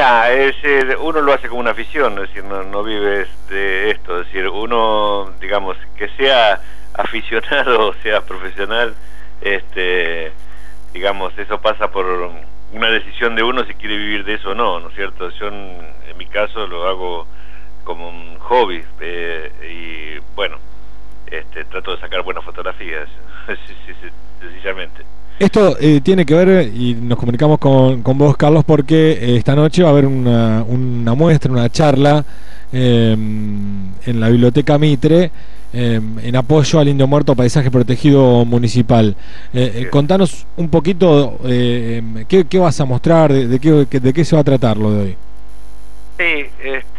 Uno lo hace como una afición, es decir, no vive de esto, es decir, uno, digamos, que sea aficionado o sea profesional, digamos, eso pasa por una decisión de uno si quiere vivir de eso o no, ¿no es cierto? Yo en mi caso lo hago como un hobby, y bueno, trato de sacar buenas fotografías, sencillamente. Esto tiene que ver, y nos comunicamos con vos, Carlos, porque esta noche va a haber una muestra, una charla en la Biblioteca Mitre, en apoyo al Indio Muerto Paisaje Protegido Municipal. Contanos un poquito qué vas a mostrar, de qué se va a tratar lo de hoy. Sí,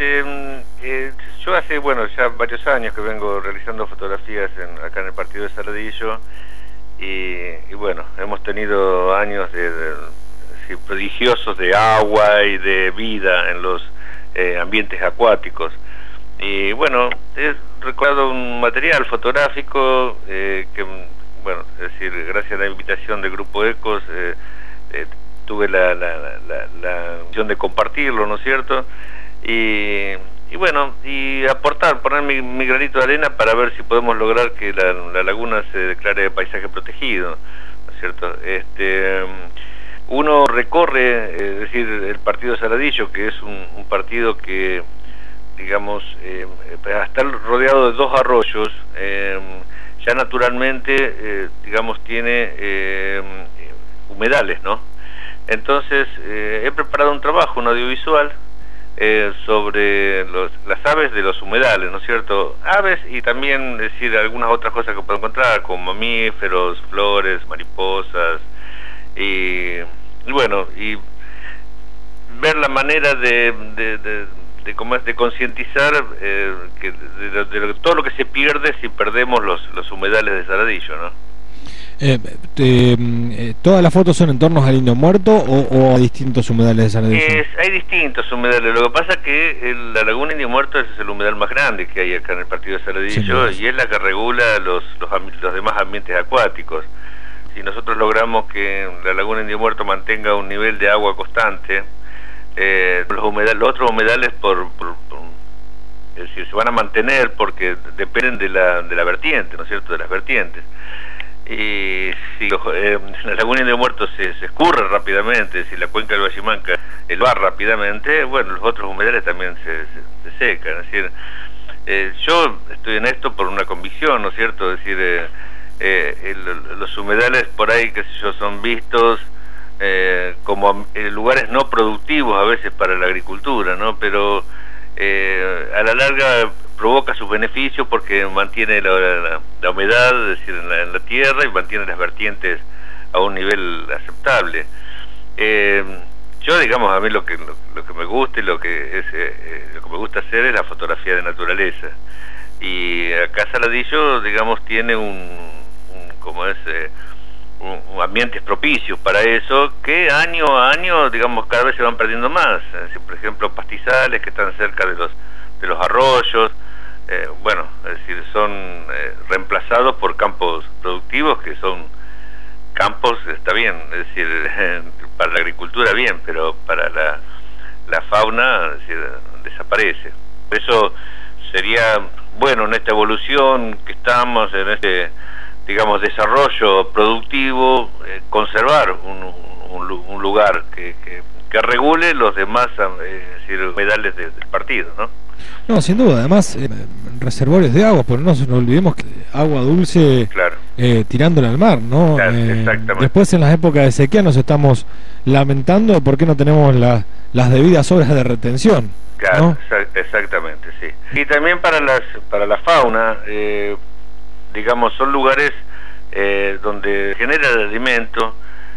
yo hace, bueno, ya varios años que vengo realizando fotografías acá en el partido de Saladillo, y bueno, hemos tenido años sí, prodigiosos de agua y de vida en los ambientes acuáticos. Y bueno, he recordado un material fotográfico que, bueno, es decir, gracias a la invitación del Grupo Ecos, tuve la opción de compartirlo, ¿no es cierto? Y bueno, y aportar, poner mi granito de arena para ver si podemos lograr que la laguna se declare paisaje protegido, ¿no es cierto? Uno recorre, es decir, el partido de Saladillo, que es un partido que, digamos, al estar rodeado de dos arroyos, ya naturalmente, digamos, tiene humedales, ¿no? Entonces, he preparado un trabajo, un audiovisual, sobre las aves de los humedales, ¿no es cierto? Aves y también, decir, algunas otras cosas que puedo encontrar, como mamíferos, flores, mariposas, y bueno, y ver la manera de concientizar de todo lo que se pierde si perdemos los humedales de Saladillo, ¿no? ¿Todas las fotos son en torno al Indio Muerto o a distintos humedales de Saladillo? Hay distintos humedales. Lo que pasa es que la laguna Indio Muerto es el humedal más grande que hay acá en el partido de Saladillo, y es la que regula los demás ambientes acuáticos. Si nosotros logramos que la laguna Indio Muerto mantenga un nivel de agua constante, los otros humedales es decir, se van a mantener porque dependen de la vertiente, ¿no es cierto?, de las vertientes. Y si la laguna Indio Muerto se escurre rápidamente, si la cuenca del Bachimanca va rápidamente, bueno, los otros humedales también se secan. Es decir, yo estoy en esto por una convicción, ¿no es cierto? Es decir, los humedales por ahí, qué sé yo, son vistos como lugares no productivos a veces para la agricultura, ¿no? Pero a la larga provoca sus beneficios porque mantiene la humedad, es decir, en la tierra, y mantiene las vertientes a un nivel aceptable. Yo, digamos, a mí lo que me gusta y lo que me gusta hacer es la fotografía de naturaleza. Y acá Saladillo, digamos, tiene ambientes propicios para eso, que año a año, digamos, cada vez se van perdiendo más. Por ejemplo, pastizales que están cerca de los arroyos, bueno, es decir, son reemplazados por campos productivos, que son campos, está bien, es decir, para la agricultura bien, pero para la fauna, es decir, desaparece. Eso sería bueno en esta evolución que estamos, en este, digamos, desarrollo productivo, conservar un lugar que regule los demás humedales del partido, ¿no? No, sin duda, además reservorios de agua, pero no nos olvidemos que agua dulce, claro, tirándola al mar, ¿no? Claro, exactamente. Después, en las épocas de sequía, nos estamos lamentando de por qué no tenemos las debidas obras de retención. Claro, ¿no? Exactamente, sí. Y también para la fauna, digamos, son lugares donde genera el alimento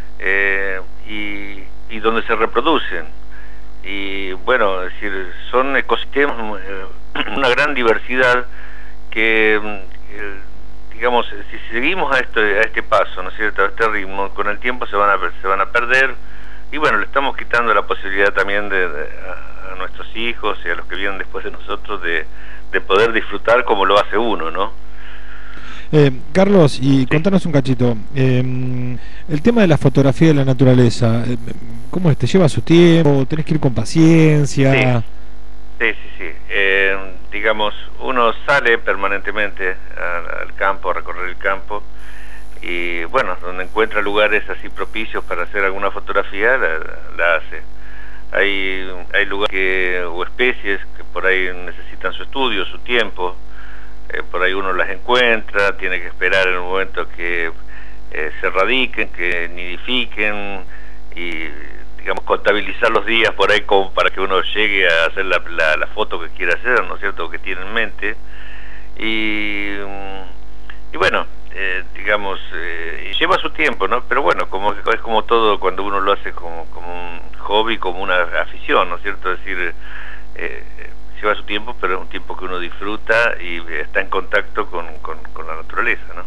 y donde se reproducen. Y bueno, es decir, son ecosistemas, una gran diversidad que, digamos, si seguimos a este paso, ¿no es cierto?, a este ritmo, con el tiempo se van a perder, y bueno, le estamos quitando la posibilidad también a nuestros hijos y a los que vienen después de nosotros de poder disfrutar como lo hace uno, ¿no? Carlos, y contanos un cachito, el tema de la fotografía de la naturaleza, ¿cómo es? ¿Te lleva su tiempo? ¿Tenés que ir con paciencia? Sí. Digamos, uno sale permanentemente al campo, a recorrer el campo, y bueno, donde encuentra lugares así propicios para hacer alguna fotografía, la hace. Hay lugares o especies que por ahí necesitan su estudio, su tiempo, por ahí uno las encuentra, tiene que esperar en el momento que se radiquen, que nidifiquen, y digamos contabilizar los días por ahí como para que uno llegue a hacer la foto que quiere hacer, ¿no es cierto?, que tiene en mente. Y bueno, digamos, lleva su tiempo, ¿no? Pero bueno, es como todo cuando uno lo hace como un hobby, como una afición, ¿no es cierto? Es decir, lleva su tiempo, pero es un tiempo que uno disfruta y está en contacto con la naturaleza, ¿no?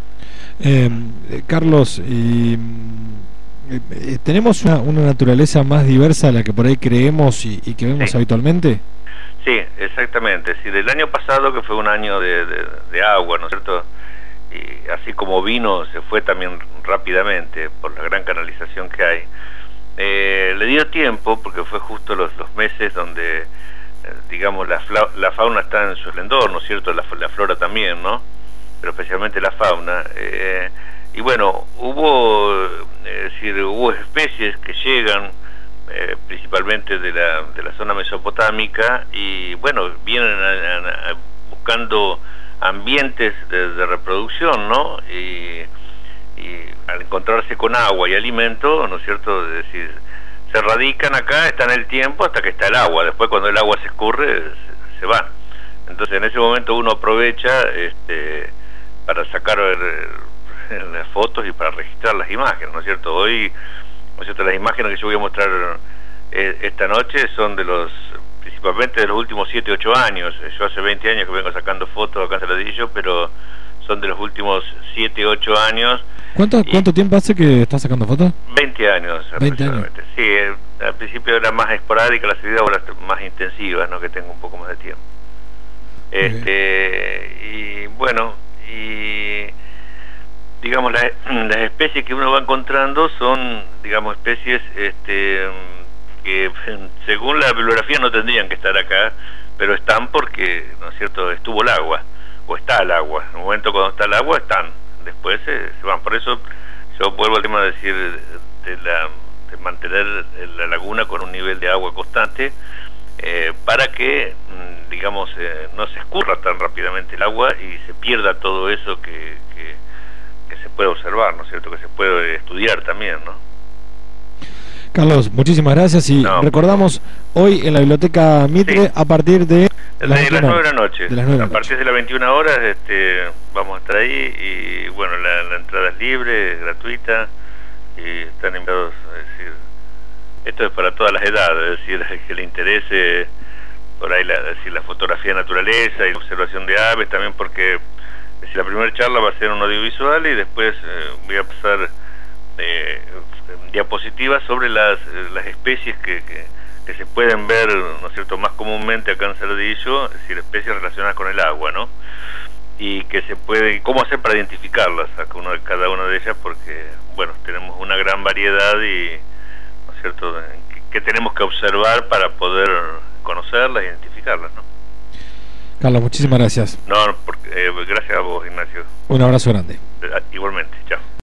Carlos, ¿tenemos una naturaleza más diversa a la que por ahí creemos y que vemos habitualmente? Sí, exactamente. Sí, del año pasado, que fue un año de agua, ¿no es cierto?, y así como vino, se fue también rápidamente por la gran canalización que hay. Le dio tiempo, porque fue justo los meses donde, digamos, la fauna está en su esplendor, ¿no es cierto?, la flora también, ¿no?, pero especialmente la fauna. Y bueno, hubo especies que llegan principalmente de la zona mesopotámica, y bueno, vienen buscando ambientes de reproducción, ¿no? Y al encontrarse con agua y alimento, ¿no es cierto?, es decir, se radican acá, están el tiempo hasta que está el agua. Después, cuando el agua se escurre, se van. Entonces, en ese momento uno aprovecha para sacar las fotos y para registrar las imágenes, ¿no es cierto? Hoy, ¿no es cierto?, las imágenes que yo voy a mostrar esta noche son principalmente de los últimos 7, 8 años. Yo hace 20 años que vengo sacando fotos acá en Saladillo, pero son de los últimos 7, 8 años. ¿Cuánto tiempo hace que estás sacando fotos? 20 años 20 años. Sí, al principio era más esporádica la actividad, ahora más intensiva, ¿no?, que tengo un poco más de tiempo. Y bueno, y digamos, las especies que uno va encontrando son, digamos, especies que según la bibliografía no tendrían que estar acá, pero están porque, ¿no es cierto?, estuvo el agua, o está el agua. En el momento cuando está el agua están, después se van. Por eso yo vuelvo al tema de decir de mantener la laguna con un nivel de agua constante, para que, digamos, no se escurra tan rápidamente el agua y se pierda todo eso que se puede observar, ¿no es cierto?, que se puede estudiar también, ¿no? Carlos, muchísimas gracias, y recordamos hoy en la Biblioteca Mitre a partir de las 9 de la noche. A partir de las 21 horas vamos a estar ahí, y bueno, la entrada es libre, es gratuita, y están invitados. Es decir, esto es para todas las edades, es decir, que le interese por ahí la fotografía de naturaleza y la observación de aves, también porque la primera charla va a ser un audiovisual, y después voy a pasar diapositivas sobre las especies que se pueden ver, ¿no es cierto?, más comúnmente acá en Saladillo, es decir, especies relacionadas con el agua, ¿no?, y que se puede, cómo hacer para identificarlas a cada una de ellas, porque bueno, tenemos una gran variedad, y ¿no es cierto?, que tenemos que observar para poder conocerlas e identificarlas, ¿no? Carlos, muchísimas gracias. No, gracias a vos, Ignacio. Un abrazo grande. Igualmente, chao.